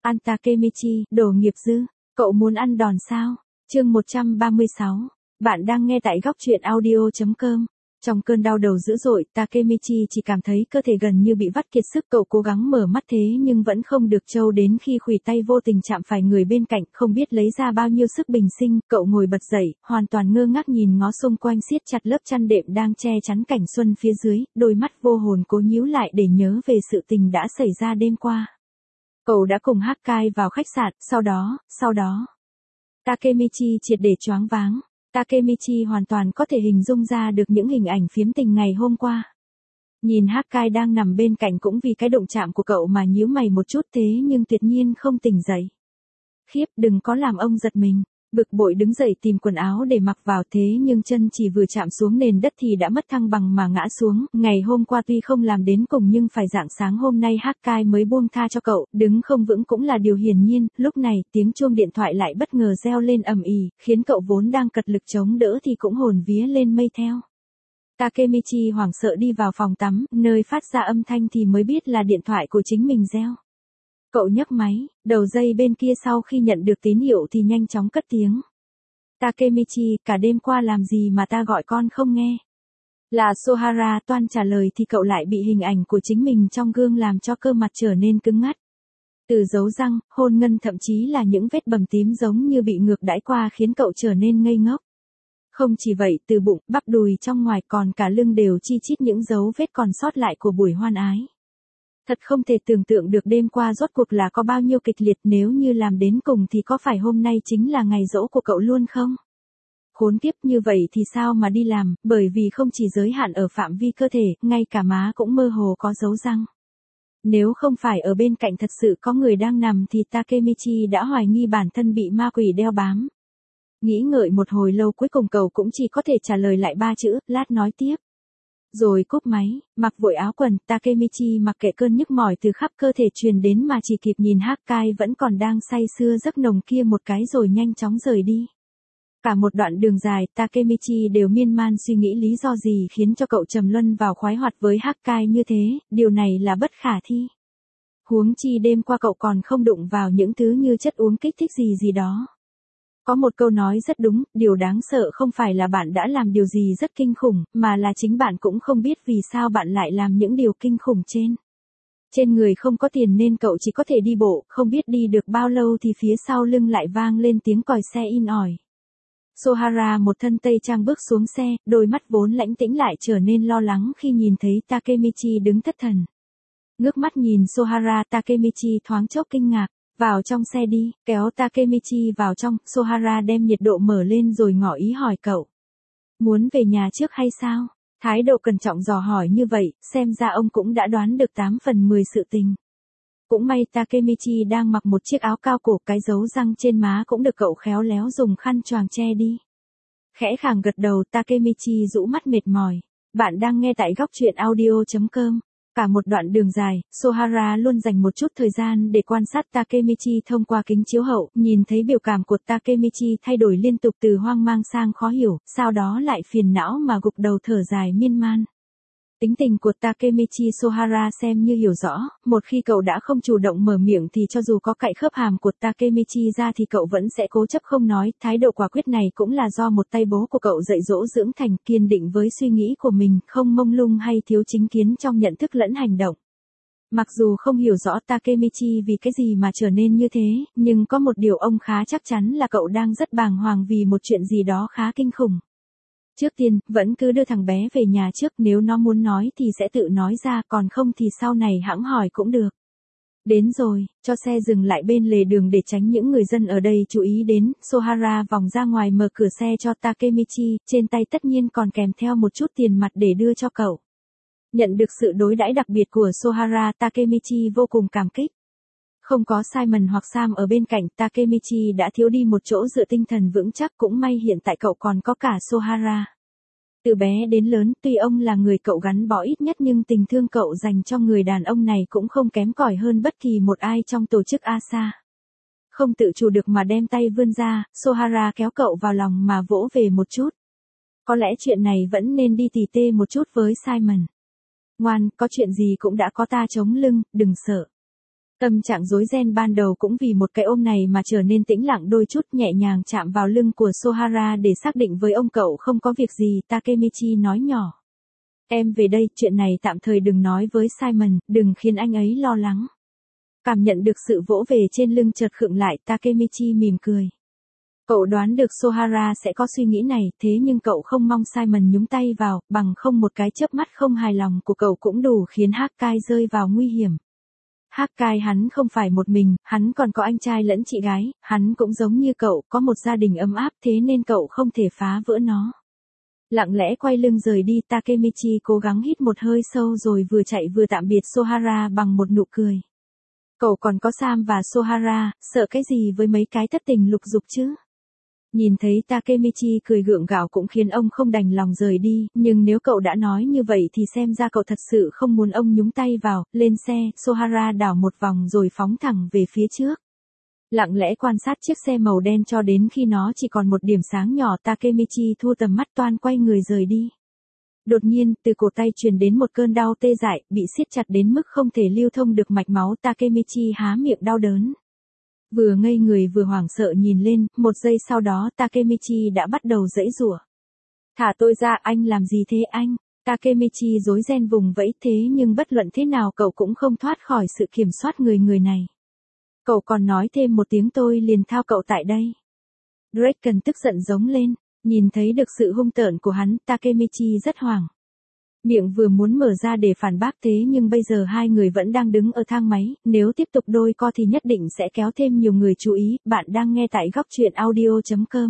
An Takemichi, đồ nghiệp dư. Cậu muốn ăn đòn sao? Chương 136. Bạn đang nghe tại góc truyện audio.com. Trong cơn đau đầu dữ dội, Takemichi chỉ cảm thấy cơ thể gần như bị vắt kiệt sức. Cậu cố gắng mở mắt thế nhưng vẫn không được trâu đến khi khuỷu tay vô tình chạm phải người bên cạnh, không biết lấy ra bao nhiêu sức bình sinh. Cậu ngồi bật dậy, hoàn toàn ngơ ngác nhìn ngó xung quanh siết chặt lớp chăn đệm đang che chắn cảnh xuân phía dưới, đôi mắt vô hồn cố nhíu lại để nhớ về sự tình đã xảy ra đêm qua. Cậu đã cùng Hakkai vào khách sạn, sau đó. Takemichi triệt để choáng váng. Takemichi hoàn toàn có thể hình dung ra được những hình ảnh phiếm tình ngày hôm qua. Nhìn Hakkai đang nằm bên cạnh cũng vì cái động chạm của cậu mà nhíu mày một chút thế nhưng tuyệt nhiên không tỉnh dậy. Khiếp, đừng có làm ông giật mình. Bực bội đứng dậy tìm quần áo để mặc vào thế nhưng chân chỉ vừa chạm xuống nền đất thì đã mất thăng bằng mà ngã xuống. Ngày hôm qua tuy không làm đến cùng nhưng phải rạng sáng hôm nay Hakkai mới buông tha cho cậu, đứng không vững cũng là điều hiển nhiên. Lúc này tiếng chuông điện thoại lại bất ngờ reo lên ầm ĩ, khiến cậu vốn đang cật lực chống đỡ thì cũng hồn vía lên mây theo. Takemichi hoảng sợ đi vào phòng tắm, nơi phát ra âm thanh thì mới biết là điện thoại của chính mình reo. Cậu nhấc máy, đầu dây bên kia sau khi nhận được tín hiệu thì nhanh chóng cất tiếng. Takemichi, cả đêm qua làm gì mà ta gọi con không nghe? Là Sohara. Toan trả lời thì cậu lại bị hình ảnh của chính mình trong gương làm cho cơ mặt trở nên cứng ngắt. Từ dấu răng, hôn ngân thậm chí là những vết bầm tím giống như bị ngược đãi qua khiến cậu trở nên ngây ngốc. Không chỉ vậy, từ bụng, bắp đùi trong ngoài còn cả lưng đều chi chít những dấu vết còn sót lại của buổi hoan ái. Thật không thể tưởng tượng được đêm qua rốt cuộc là có bao nhiêu kịch liệt, nếu như làm đến cùng thì có phải hôm nay chính là ngày giỗ của cậu luôn không? Khốn kiếp, như vậy thì sao mà đi làm, bởi vì không chỉ giới hạn ở phạm vi cơ thể, ngay cả má cũng mơ hồ có dấu răng. Nếu không phải ở bên cạnh thật sự có người đang nằm thì Takemichi đã hoài nghi bản thân bị ma quỷ đeo bám. Nghĩ ngợi một hồi lâu cuối cùng cậu cũng chỉ có thể trả lời lại 3 chữ, lát nói tiếp. Rồi cúp máy, mặc vội áo quần, Takemichi mặc kệ cơn nhức mỏi từ khắp cơ thể truyền đến mà chỉ kịp nhìn Hakkai vẫn còn đang say sưa giấc nồng kia một cái rồi nhanh chóng rời đi. Cả một đoạn đường dài, Takemichi đều miên man suy nghĩ lý do gì khiến cho cậu trầm luân vào khoái hoạt với Hakkai như thế, điều này là bất khả thi. Huống chi đêm qua cậu còn không đụng vào những thứ như chất uống kích thích gì đó. Có một câu nói rất đúng, điều đáng sợ không phải là bạn đã làm điều gì rất kinh khủng, mà là chính bạn cũng không biết vì sao bạn lại làm những điều kinh khủng trên. Trên người không có tiền nên cậu chỉ có thể đi bộ, không biết đi được bao lâu thì phía sau lưng lại vang lên tiếng còi xe in ỏi. Sohara một thân tây trang bước xuống xe, đôi mắt vốn lãnh tĩnh lại trở nên lo lắng khi nhìn thấy Takemichi đứng thất thần. Ngước mắt nhìn Sohara, Takemichi thoáng chốc kinh ngạc. Vào trong xe đi, kéo Takemichi vào trong, Sohara đem nhiệt độ mở lên rồi ngỏ ý hỏi cậu. Muốn về nhà trước hay sao? Thái độ cẩn trọng dò hỏi như vậy, xem ra ông cũng đã đoán được 8 phần 10 sự tình. Cũng may Takemichi đang mặc một chiếc áo cao cổ, cái dấu răng trên má cũng được cậu khéo léo dùng khăn choàng che đi. Khẽ khàng gật đầu, Takemichi rũ mắt mệt mỏi. Bạn đang nghe tại góc truyện audio.com. Cả một đoạn đường dài, Sohara luôn dành một chút thời gian để quan sát Takemichi thông qua kính chiếu hậu, nhìn thấy biểu cảm của Takemichi thay đổi liên tục từ hoang mang sang khó hiểu, sau đó lại phiền não mà gục đầu thở dài miên man. Tính tình của Takemichi Sohara xem như hiểu rõ, một khi cậu đã không chủ động mở miệng thì cho dù có cạy khớp hàm của Takemichi ra thì cậu vẫn sẽ cố chấp không nói, thái độ quả quyết này cũng là do một tay bố của cậu dạy dỗ dưỡng thành, kiên định với suy nghĩ của mình, không mông lung hay thiếu chính kiến trong nhận thức lẫn hành động. Mặc dù không hiểu rõ Takemichi vì cái gì mà trở nên như thế, nhưng có một điều ông khá chắc chắn là cậu đang rất bàng hoàng vì một chuyện gì đó khá kinh khủng. Trước tiên, vẫn cứ đưa thằng bé về nhà trước, nếu nó muốn nói thì sẽ tự nói ra, còn không thì sau này hẵng hỏi cũng được. Đến rồi, cho xe dừng lại bên lề đường để tránh những người dân ở đây chú ý đến, Sohara vòng ra ngoài mở cửa xe cho Takemichi, trên tay tất nhiên còn kèm theo một chút tiền mặt để đưa cho cậu. Nhận được sự đối đãi đặc biệt của Sohara, Takemichi vô cùng cảm kích. Không có Simon hoặc Sam ở bên cạnh, Takemichi đã thiếu đi một chỗ dựa tinh thần vững chắc, cũng may hiện tại cậu còn có cả Sohara. Từ bé đến lớn, tuy ông là người cậu gắn bó ít nhất nhưng tình thương cậu dành cho người đàn ông này cũng không kém cỏi hơn bất kỳ một ai trong tổ chức ASA. Không tự chủ được mà đem tay vươn ra, Sohara kéo cậu vào lòng mà vỗ về một chút. Có lẽ chuyện này vẫn nên đi tỉ tê một chút với Simon. Ngoan, có chuyện gì cũng đã có ta chống lưng, đừng sợ. Tâm trạng rối ren ban đầu cũng vì một cái ôm này mà trở nên tĩnh lặng đôi chút, nhẹ nhàng chạm vào lưng của Sohara để xác định với ông cậu không có việc gì, Takemichi nói nhỏ. Em về đây, chuyện này tạm thời đừng nói với Simon, đừng khiến anh ấy lo lắng. Cảm nhận được sự vỗ về trên lưng chợt khựng lại, Takemichi mỉm cười. Cậu đoán được Sohara sẽ có suy nghĩ này, thế nhưng cậu không mong Simon nhúng tay vào, bằng không một cái chớp mắt không hài lòng của cậu cũng đủ khiến Hakkai rơi vào nguy hiểm. Hakkai hắn không phải một mình, hắn còn có anh trai lẫn chị gái, hắn cũng giống như cậu, có một gia đình ấm áp thế nên cậu không thể phá vỡ nó. Lặng lẽ quay lưng rời đi, Takemichi cố gắng hít một hơi sâu rồi vừa chạy vừa tạm biệt Sohara bằng một nụ cười. Cậu còn có Sam và Sohara, sợ cái gì với mấy cái thất tình lục dục chứ? Nhìn thấy Takemichi cười gượng gạo cũng khiến ông không đành lòng rời đi, nhưng nếu cậu đã nói như vậy thì xem ra cậu thật sự không muốn ông nhúng tay vào. Lên xe, Sohara đảo một vòng rồi phóng thẳng về phía trước. Lặng lẽ quan sát chiếc xe màu đen cho đến khi nó chỉ còn một điểm sáng nhỏ, Takemichi thu tầm mắt toan quay người rời đi. Đột nhiên, từ cổ tay truyền đến một cơn đau tê dại, bị siết chặt đến mức không thể lưu thông được mạch máu, Takemichi há miệng đau đớn. Vừa ngây người vừa hoảng sợ nhìn lên, một giây sau đó Takemichi đã bắt đầu giãy giụa. Thả tôi ra, anh làm gì thế anh? Takemichi rối ren vùng vẫy thế nhưng bất luận thế nào cậu cũng không thoát khỏi sự kiểm soát người này. Cậu còn nói thêm một tiếng tôi liền thao cậu tại đây. Draken tức giận giống lên, nhìn thấy được sự hung tợn của hắn, Takemichi rất hoảng. Miệng vừa muốn mở ra để phản bác thế nhưng bây giờ hai người vẫn đang đứng ở thang máy, nếu tiếp tục đôi co thì nhất định sẽ kéo thêm nhiều người chú ý. Bạn đang nghe tại góc truyện audio.com.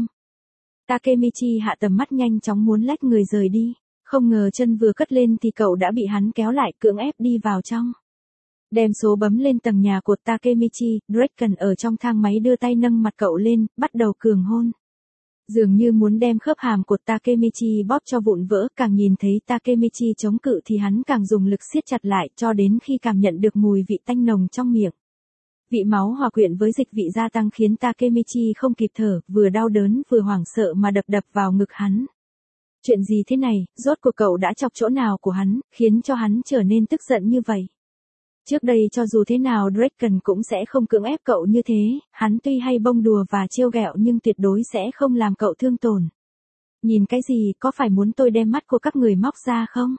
Takemichi hạ tầm mắt nhanh chóng muốn lách người rời đi, không ngờ chân vừa cất lên thì cậu đã bị hắn kéo lại, cưỡng ép đi vào trong. Đem số bấm lên tầng nhà của Takemichi, Draken ở trong thang máy đưa tay nâng mặt cậu lên, bắt đầu cường hôn. Dường như muốn đem khớp hàm của Takemichi bóp cho vụn vỡ, càng nhìn thấy Takemichi chống cự thì hắn càng dùng lực siết chặt lại cho đến khi cảm nhận được mùi vị tanh nồng trong miệng. Vị máu hòa quyện với dịch vị gia tăng khiến Takemichi không kịp thở, vừa đau đớn vừa hoảng sợ mà đập vào ngực hắn. Chuyện gì thế này, rốt cuộc cậu đã chọc chỗ nào của hắn, khiến cho hắn trở nên tức giận như vậy? Trước đây cho dù thế nào Draken cũng sẽ không cưỡng ép cậu như thế, hắn tuy hay bông đùa và trêu ghẹo nhưng tuyệt đối sẽ không làm cậu thương tổn. Nhìn cái gì, có phải muốn tôi đem mắt của các người móc ra không?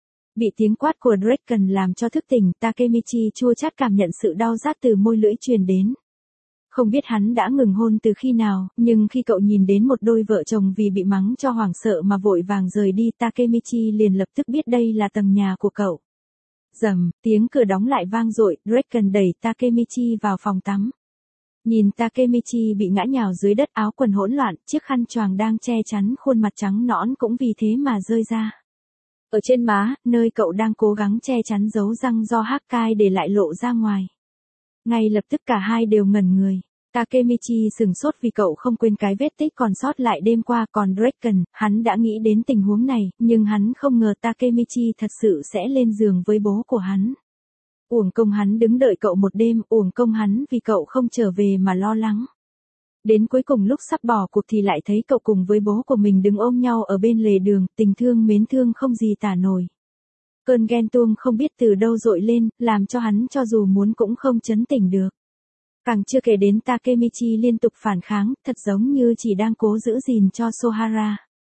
Bị tiếng quát của Draken làm cho thức tỉnh, Takemichi chua chát cảm nhận sự đau rát từ môi lưỡi truyền đến. Không biết hắn đã ngừng hôn từ khi nào, nhưng khi cậu nhìn đến một đôi vợ chồng vì bị mắng cho hoảng sợ mà vội vàng rời đi, Takemichi liền lập tức biết đây là tầng nhà của cậu. Rầm, tiếng cửa đóng lại vang dội, Draken đẩy Takemichi vào phòng tắm. Nhìn Takemichi bị ngã nhào dưới đất, áo quần hỗn loạn, chiếc khăn choàng đang che chắn khuôn mặt trắng nõn cũng vì thế mà rơi ra. Ở trên má, nơi cậu đang cố gắng che chắn dấu răng do Hakkai để lại lộ ra ngoài. Ngay lập tức cả hai đều ngẩn người. Takemichi sửng sốt vì cậu không quên cái vết tích còn sót lại đêm qua, còn Draken, hắn đã nghĩ đến tình huống này, nhưng hắn không ngờ Takemichi thật sự sẽ lên giường với bố của hắn. Uổng công hắn đứng đợi cậu một đêm, uổng công hắn vì cậu không trở về mà lo lắng. Đến cuối cùng lúc sắp bỏ cuộc thì lại thấy cậu cùng với bố của mình đứng ôm nhau ở bên lề đường, tình thương mến thương không gì tả nổi. Cơn ghen tuông không biết từ đâu dội lên, làm cho hắn cho dù muốn cũng không trấn tĩnh được. Càng chưa kể đến Takemichi liên tục phản kháng, thật giống như chỉ đang cố giữ gìn cho Sohara.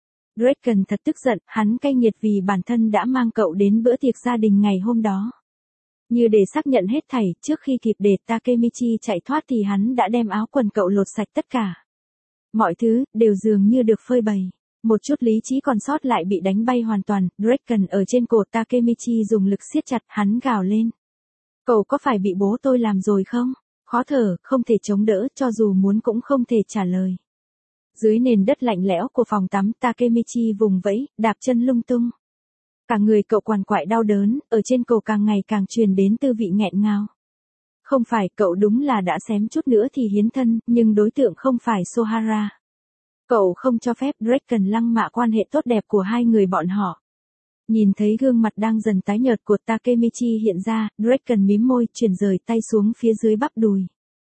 Draken thật tức giận, hắn cay nghiệt vì bản thân đã mang cậu đến bữa tiệc gia đình ngày hôm đó. Như để xác nhận hết thảy, trước khi kịp để Takemichi chạy thoát thì hắn đã đem áo quần cậu lột sạch tất cả. Mọi thứ, đều dường như được phơi bày. Một chút lý trí còn sót lại bị đánh bay hoàn toàn, Draken ở trên cổ Takemichi dùng lực siết chặt, hắn gào lên. Cậu có phải bị bố tôi làm rồi không? Khó thở, không thể chống đỡ, cho dù muốn cũng không thể trả lời. Dưới nền đất lạnh lẽo của phòng tắm, Takemichi vùng vẫy, đạp chân lung tung. Cả người cậu quằn quại đau đớn, ở trên cổ càng ngày càng truyền đến tư vị nghẹn ngào. Không phải, cậu đúng là đã xém chút nữa thì hiến thân, nhưng đối tượng không phải Sohara. Cậu không cho phép Draken lăng mạ quan hệ tốt đẹp của hai người bọn họ. Nhìn thấy gương mặt đang dần tái nhợt của Takemichi hiện ra, Draken mím môi, chuyển rời tay xuống phía dưới bắp đùi.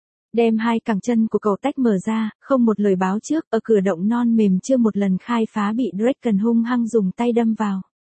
Đem hai cẳng chân của cậu tách mở ra, không một lời báo trước, ở cửa động non mềm chưa một lần khai phá bị Draken hung hăng dùng tay đâm vào.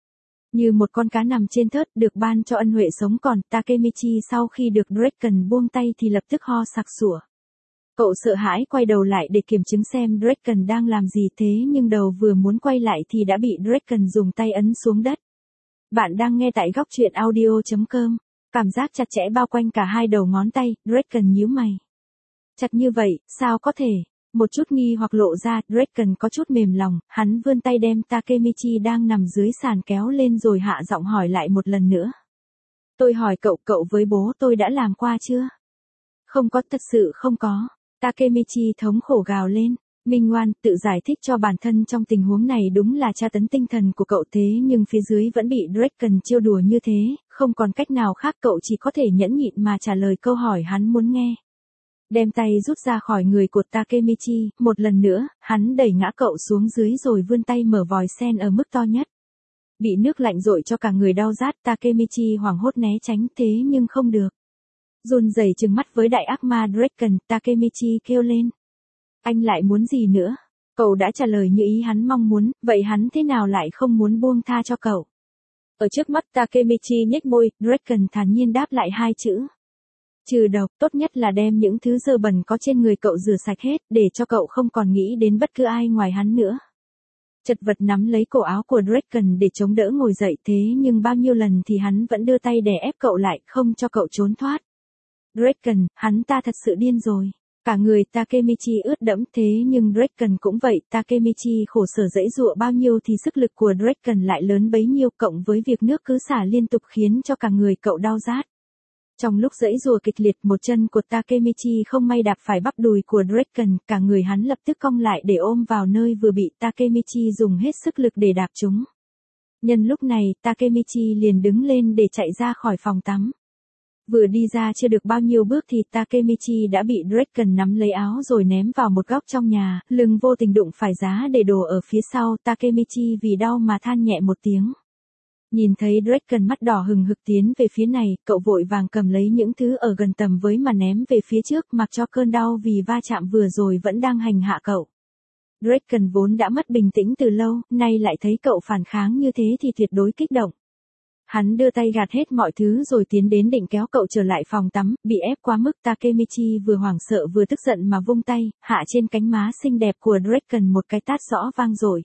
Như một con cá nằm trên thớt được ban cho ân huệ sống còn, Takemichi sau khi được Draken buông tay thì lập tức ho sặc sủa. Cậu sợ hãi quay đầu lại để kiểm chứng xem Draken đang làm gì, thế nhưng đầu vừa muốn quay lại thì đã bị Draken dùng tay ấn xuống đất. Bạn đang nghe tại góc truyện audio.com. Cảm giác chặt chẽ bao quanh cả hai đầu ngón tay, Draken nhíu mày. Chặt như vậy, sao có thể? Một chút nghi hoặc lộ ra, Draken có chút mềm lòng, hắn vươn tay đem Takemichi đang nằm dưới sàn kéo lên rồi hạ giọng hỏi lại một lần nữa. Tôi hỏi cậu, cậu với bố tôi đã làm qua chưa? Không có, thật sự không có. Takemichi thống khổ gào lên. Minh ngoan, tự giải thích cho bản thân trong tình huống này đúng là tra tấn tinh thần của cậu, thế nhưng phía dưới vẫn bị Draken trêu đùa như thế, không còn cách nào khác, cậu chỉ có thể nhẫn nhịn mà trả lời câu hỏi hắn muốn nghe. Đem tay rút ra khỏi người của Takemichi, một lần nữa, hắn đẩy ngã cậu xuống dưới rồi vươn tay mở vòi sen ở mức to nhất. Bị nước lạnh dội cho cả người đau rát, Takemichi hoảng hốt né tránh, thế nhưng không được. Run rẩy trừng mắt với đại ác ma Draken, Takemichi kêu lên. Anh lại muốn gì nữa? Cậu đã trả lời như ý hắn mong muốn, vậy hắn thế nào lại không muốn buông tha cho cậu? Ở trước mắt Takemichi nhếch môi, Draken thản nhiên đáp lại hai chữ. Trừ độc, tốt nhất là đem những thứ dơ bẩn có trên người cậu rửa sạch hết, để cho cậu không còn nghĩ đến bất cứ ai ngoài hắn nữa. Chật vật nắm lấy cổ áo của Draken để chống đỡ ngồi dậy, thế nhưng bao nhiêu lần thì hắn vẫn đưa tay đè ép cậu lại, không cho cậu trốn thoát. Draken, hắn ta thật sự điên rồi. Cả người Takemichi ướt đẫm, thế nhưng Draken cũng vậy, Takemichi khổ sở dãy dụa bao nhiêu thì sức lực của Draken lại lớn bấy nhiêu, cộng với việc nước cứ xả liên tục khiến cho cả người cậu đau rát. Trong lúc dãy dụa kịch liệt, một chân của Takemichi không may đạp phải bắp đùi của Draken, cả người hắn lập tức cong lại để ôm vào nơi vừa bị Takemichi dùng hết sức lực để đạp trúng. Nhân lúc này, Takemichi liền đứng lên để chạy ra khỏi phòng tắm. Vừa đi ra chưa được bao nhiêu bước thì Takemichi đã bị Draken nắm lấy áo rồi ném vào một góc trong nhà, lưng vô tình đụng phải giá để đồ ở phía sau, Takemichi vì đau mà than nhẹ một tiếng. Nhìn thấy Draken mắt đỏ hừng hực tiến về phía này, cậu vội vàng cầm lấy những thứ ở gần tầm với mà ném về phía trước, mặc cho cơn đau vì va chạm vừa rồi vẫn đang hành hạ cậu. Draken vốn đã mất bình tĩnh từ lâu, nay lại thấy cậu phản kháng như thế thì tuyệt đối kích động. Hắn đưa tay gạt hết mọi thứ rồi tiến đến định kéo cậu trở lại phòng tắm, bị ép quá mức Takemichi vừa hoảng sợ vừa tức giận mà vung tay, hạ trên cánh má xinh đẹp của Draken một cái tát rõ vang rồi.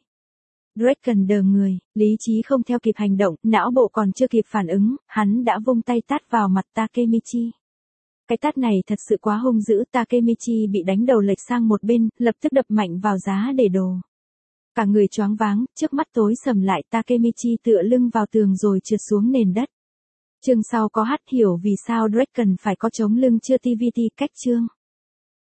Draken đờ người, lý trí không theo kịp hành động, não bộ còn chưa kịp phản ứng, hắn đã vung tay tát vào mặt Takemichi. Cái tát này thật sự quá hung dữ, Takemichi bị đánh đầu lệch sang một bên, lập tức đập mạnh vào giá để đồ. Cả người choáng váng, trước mắt tối sầm lại, Takemichi tựa lưng vào tường rồi trượt xuống nền đất. Chương sau có hát hiểu vì sao Draken phải có chống lưng chưa TVT cách chương.